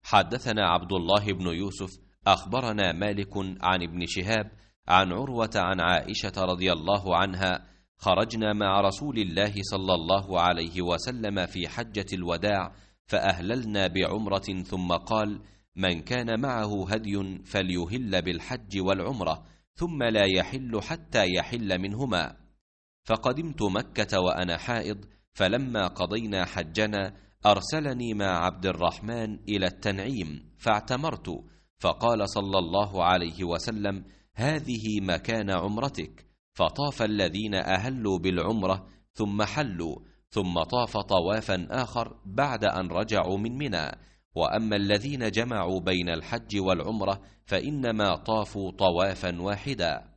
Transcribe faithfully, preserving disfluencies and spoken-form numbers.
حدثنا عبد الله بن يوسف أخبرنا مالك عن ابن شهاب عن عروة عن عائشة رضي الله عنها: خرجنا مع رسول الله صلى الله عليه وسلم في حجة الوداع فأهللنا بعمرة، ثم قال: من كان معه هدي فليهل بالحج والعمرة ثم لا يحل حتى يحل منهما. فقدمت مكة وأنا حائض، فلما قضينا حجنا أرسلني مع عبد الرحمن إلى التنعيم فاعتمرت، فقال صلى الله عليه وسلم: هذه مكان عمرتك. فطاف الذين أهلوا بالعمرة ثم حلوا، ثم طاف طوافا آخر بعد أن رجعوا من منى. وأما الذين جمعوا بين الحج والعمرة فإنما طافوا طوافا واحدا.